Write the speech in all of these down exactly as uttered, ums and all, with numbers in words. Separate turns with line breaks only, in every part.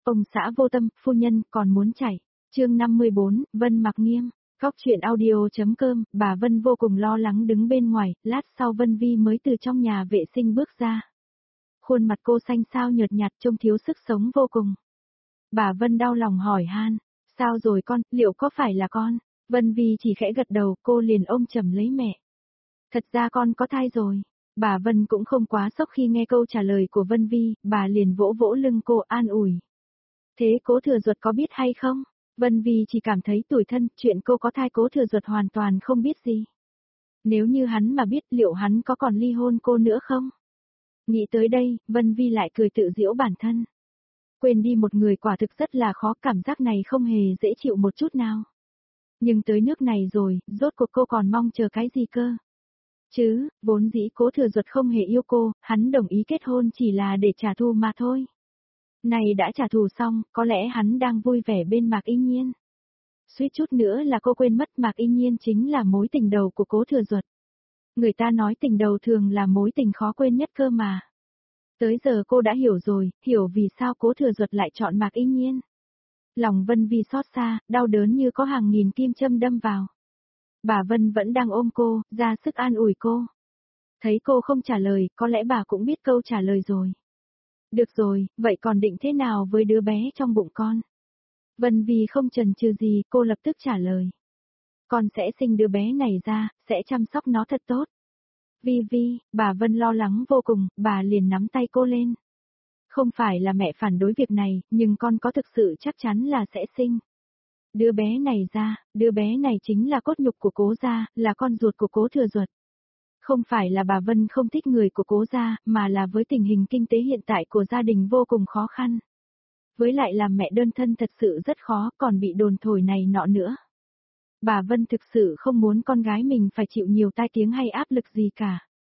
Ông xã vô tâm, phu nhân còn muốn chảy. Chương năm mươi bốn, Vân mặc nghiêm. Góc chuyện audio.com, bà Vân vô cùng lo lắng đứng bên ngoài, lát sau Vân Vi mới từ trong nhà vệ sinh bước ra. Khuôn mặt cô xanh xao nhợt nhạt trông thiếu sức sống vô cùng. Bà Vân đau lòng hỏi han, sao rồi con, liệu có phải là con? Vân Vi chỉ khẽ gật đầu, cô liền ôm chầm lấy mẹ. Thật ra con có thai rồi. Bà Vân cũng không quá sốc khi nghe câu trả lời của Vân Vi, bà liền vỗ vỗ lưng cô an ủi. Thế Cố Thừa Duật có biết hay không? Vân Vi chỉ cảm thấy tủi thân, chuyện cô có thai Cố Thừa Duật hoàn toàn không biết gì. Nếu như hắn mà biết liệu hắn có còn ly hôn cô nữa không? Nghĩ tới đây, Vân Vi lại cười tự giễu bản thân. Quên đi một người quả thực rất là khó, cảm giác này không hề dễ chịu một chút nào. Nhưng tới nước này rồi, rốt cuộc cô còn mong chờ cái gì cơ? Chứ, vốn dĩ Cố Thừa Duật không hề yêu cô, hắn đồng ý kết hôn chỉ là để trả thù mà thôi. Này đã trả thù xong, có lẽ hắn đang vui vẻ bên Mạc Y Nhiên. Suýt chút nữa là cô quên mất Mạc Y Nhiên chính là mối tình đầu của Cố Thừa Duật. Người ta nói tình đầu thường là mối tình khó quên nhất cơ mà. Tới giờ cô đã hiểu rồi, hiểu vì sao Cố Thừa Duật lại chọn Mạc Y Nhiên. Lòng Vân Vi xót xa, đau đớn như có hàng nghìn kim châm đâm vào. Bà Vân vẫn đang ôm cô, ra sức an ủi cô. Thấy cô không trả lời, có lẽ bà cũng biết câu trả lời rồi. Được rồi, vậy còn định thế nào với đứa bé trong bụng con? Vân Vi không chần chừ gì, cô lập tức trả lời. Con sẽ sinh đứa bé này ra, sẽ chăm sóc nó thật tốt. Vi Vi, bà Vân lo lắng vô cùng, bà liền nắm tay cô lên. Không phải là mẹ phản đối việc này, nhưng con có thực sự chắc chắn là sẽ sinh. Đứa bé này ra, đứa bé này chính là cốt nhục của Cố gia, là con ruột của Cố Thừa Duật. Không phải là bà Vân không thích người của Cố gia, mà là với tình hình kinh tế hiện tại của gia đình vô cùng khó khăn. Với lại làm mẹ đơn thân thật sự rất khó, còn bị đồn thổi này nọ nữa. Bà Vân thực sự không muốn con gái mình phải chịu nhiều tai tiếng hay áp lực gì cả.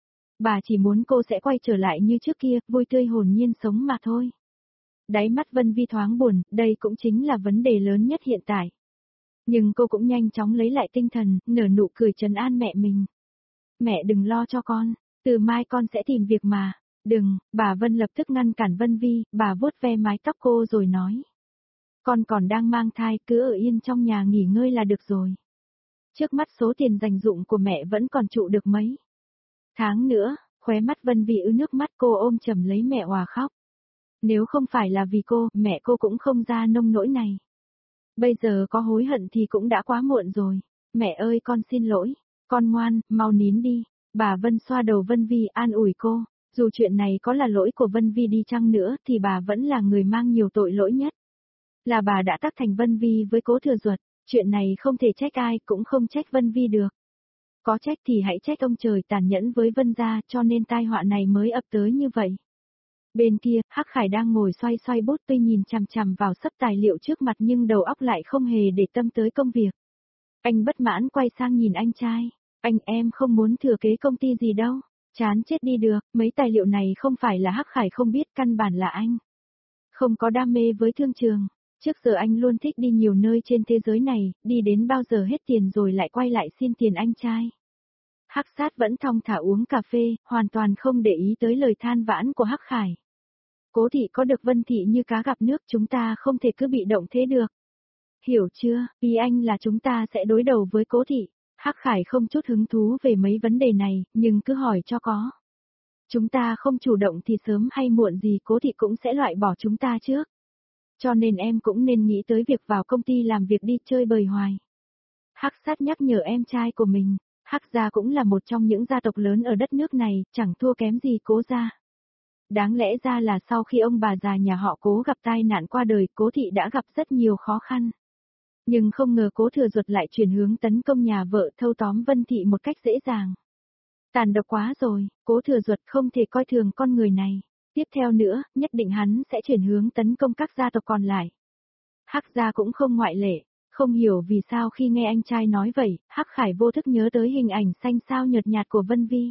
Bà chỉ muốn cô sẽ quay trở lại như trước kia, vui tươi hồn nhiên sống mà thôi. Đáy mắt Vân Vi thoáng buồn, đây cũng chính là vấn đề lớn nhất hiện tại. Nhưng cô cũng nhanh chóng lấy lại tinh thần, nở nụ cười trấn an mẹ mình. Mẹ đừng lo cho con, từ mai con sẽ tìm việc mà. Đừng, bà Vân lập tức ngăn cản Vân Vi, bà vuốt ve mái tóc cô rồi nói. Con còn đang mang thai, cứ ở yên trong nhà nghỉ ngơi là được rồi. Trước mắt số tiền dành dụm của mẹ vẫn còn trụ được mấy tháng nữa, khóe mắt Vân Vi ứ nước mắt, cô ôm chầm lấy mẹ òa khóc. Nếu không phải là vì cô, mẹ cô cũng không ra nông nỗi này. Bây giờ có hối hận thì cũng đã quá muộn rồi. Mẹ ơi con xin lỗi, con ngoan, mau nín đi. Bà Vân xoa đầu Vân Vi an ủi cô. Dù chuyện này có là lỗi của Vân Vi đi chăng nữa thì bà vẫn là người mang nhiều tội lỗi nhất. Là bà đã tác thành Vân Vi với Cố Thừa Duật, chuyện này không thể trách ai cũng không trách Vân Vi được. Có trách thì hãy trách ông trời tàn nhẫn với Vân gia cho nên tai họa này mới ập tới như vậy. Bên kia, Hắc Khải đang ngồi xoay xoay bút tuy nhìn chằm chằm vào sấp tài liệu trước mặt nhưng đầu óc lại không hề để tâm tới công việc. Anh bất mãn quay sang nhìn anh trai. Anh em không muốn thừa kế công ty gì đâu. Chán chết đi được, mấy tài liệu này không phải là Hắc Khải không biết, căn bản là anh. Không có đam mê với thương trường. Trước giờ anh luôn thích đi nhiều nơi trên thế giới này, đi đến bao giờ hết tiền rồi lại quay lại xin tiền anh trai. Hắc Sát vẫn thong thả uống cà phê, hoàn toàn không để ý tới lời than vãn của Hắc Khải. Cố thị có được Vân thị như cá gặp nước, chúng ta không thể cứ bị động thế được. Hiểu chưa, ý anh là chúng ta sẽ đối đầu với Cố thị. Hắc Khải không chút hứng thú về mấy vấn đề này, nhưng cứ hỏi cho có. Chúng ta không chủ động thì sớm hay muộn gì Cố thị cũng sẽ loại bỏ chúng ta trước. Cho nên em cũng nên nghĩ tới việc vào công ty làm việc đi chơi bời hoài. Hắc Sát nhắc nhở em trai của mình, Hắc gia cũng là một trong những gia tộc lớn ở đất nước này, chẳng thua kém gì Cố gia. Đáng lẽ ra là sau khi ông bà già nhà họ Cố gặp tai nạn qua đời, Cố thị đã gặp rất nhiều khó khăn. Nhưng không ngờ Cố Thừa Duật lại chuyển hướng tấn công nhà vợ, thâu tóm Vân thị một cách dễ dàng. Tàn độc quá rồi, Cố Thừa Duật không thể coi thường con người này. Tiếp theo nữa, nhất định hắn sẽ chuyển hướng tấn công các gia tộc còn lại. Hắc gia cũng không ngoại lệ. Không hiểu vì sao khi nghe anh trai nói vậy, Hắc Khải vô thức nhớ tới hình ảnh xanh xao nhợt nhạt của Vân Vi.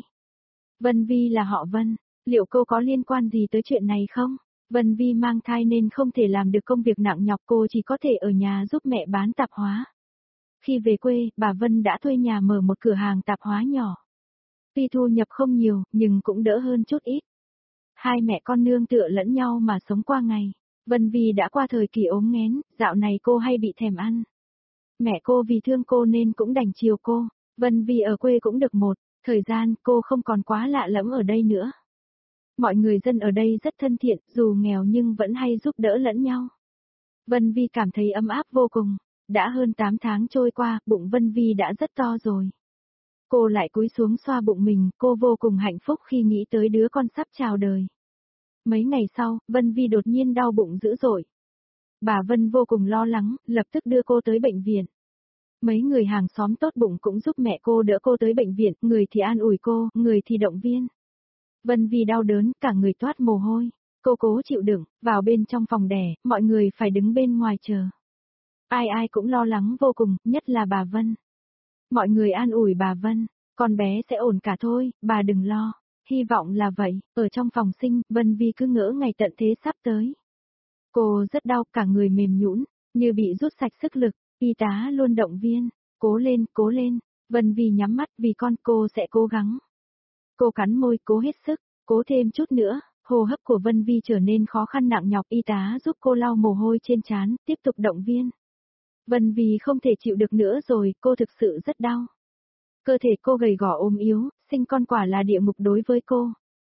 Vân Vi là họ Vân, liệu cô có liên quan gì tới chuyện này không? Vân Vi mang thai nên không thể làm được công việc nặng nhọc, cô chỉ có thể ở nhà giúp mẹ bán tạp hóa. Khi về quê, bà Vân đã thuê nhà mở một cửa hàng tạp hóa nhỏ. Tuy thu nhập không nhiều, nhưng cũng đỡ hơn chút ít. Hai mẹ con nương tựa lẫn nhau mà sống qua ngày. Vân Vi đã qua thời kỳ ốm nghén, dạo này cô hay bị thèm ăn. Mẹ cô vì thương cô nên cũng đành chiều cô. Vân Vi ở quê cũng được một thời gian, cô không còn quá lạ lẫm ở đây nữa. Mọi người dân ở đây rất thân thiện, dù nghèo nhưng vẫn hay giúp đỡ lẫn nhau. Vân Vi cảm thấy ấm áp vô cùng. Đã hơn tám tháng trôi qua, bụng Vân Vi đã rất to rồi. Cô lại cúi xuống xoa bụng mình, cô vô cùng hạnh phúc khi nghĩ tới đứa con sắp chào đời. Mấy ngày sau, Vân Vi đột nhiên đau bụng dữ dội. Bà Vân vô cùng lo lắng, lập tức đưa cô tới bệnh viện. Mấy người hàng xóm tốt bụng cũng giúp mẹ cô đỡ cô tới bệnh viện, người thì an ủi cô, người thì động viên. Vân Vi đau đớn, cả người toát mồ hôi. Cô cố chịu đựng, vào bên trong phòng đẻ, mọi người phải đứng bên ngoài chờ. Ai ai cũng lo lắng vô cùng, nhất là bà Vân. Mọi người an ủi bà Vân, con bé sẽ ổn cả thôi, bà đừng lo. Hy vọng là vậy, ở trong phòng sinh, Vân Vi cứ ngỡ ngày tận thế sắp tới. Cô rất đau, cả người mềm nhũn, như bị rút sạch sức lực, y tá luôn động viên, cố lên, cố lên, Vân Vi nhắm mắt vì con cô sẽ cố gắng. Cô cắn môi, cố hết sức, cố thêm chút nữa, hô hấp của Vân Vi trở nên khó khăn nặng nhọc, y tá giúp cô lau mồ hôi trên trán, tiếp tục động viên. Vân Vi không thể chịu được nữa rồi, cô thực sự rất đau. Cơ thể cô gầy gò ốm yếu, sinh con quả là địa ngục đối với cô.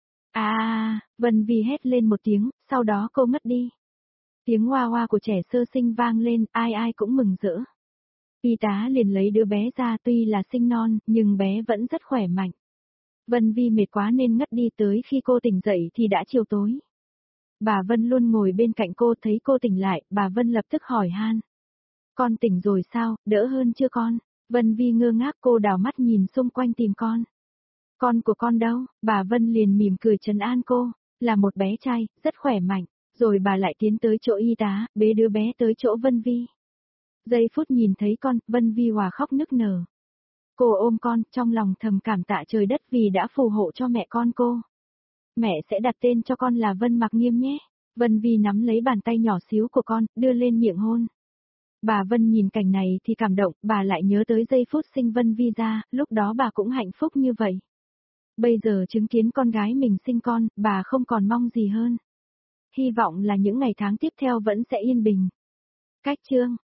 À, Vân Vi hét lên một tiếng, sau đó cô ngất đi. Tiếng hoa hoa của trẻ sơ sinh vang lên, ai ai cũng mừng rỡ. Y tá liền lấy đứa bé ra, tuy là sinh non, nhưng bé vẫn rất khỏe mạnh. Vân Vi mệt quá nên ngất đi, tới khi cô tỉnh dậy thì đã chiều tối. Bà Vân luôn ngồi bên cạnh cô, thấy cô tỉnh lại, bà Vân lập tức hỏi han. Con tỉnh rồi sao, đỡ hơn chưa con? Vân Vi ngơ ngác, cô đảo mắt nhìn xung quanh tìm con. Con của con đâu? Bà Vân liền mỉm cười trấn an cô, là một bé trai, rất khỏe mạnh. Rồi bà lại tiến tới chỗ y tá, bế đứa bé tới chỗ Vân Vi. Giây phút nhìn thấy con, Vân Vi hòa khóc nức nở. Cô ôm con, trong lòng thầm cảm tạ trời đất vì đã phù hộ cho mẹ con cô. Mẹ sẽ đặt tên cho con là Vân Mặc Nghiêm nhé. Vân Vi nắm lấy bàn tay nhỏ xíu của con, đưa lên miệng hôn. Bà Vân nhìn cảnh này thì cảm động, bà lại nhớ tới giây phút sinh Vân Vi ra, lúc đó bà cũng hạnh phúc như vậy. Bây giờ chứng kiến con gái mình sinh con, bà không còn mong gì hơn. Hy vọng là những ngày tháng tiếp theo vẫn sẽ yên bình. Cách chương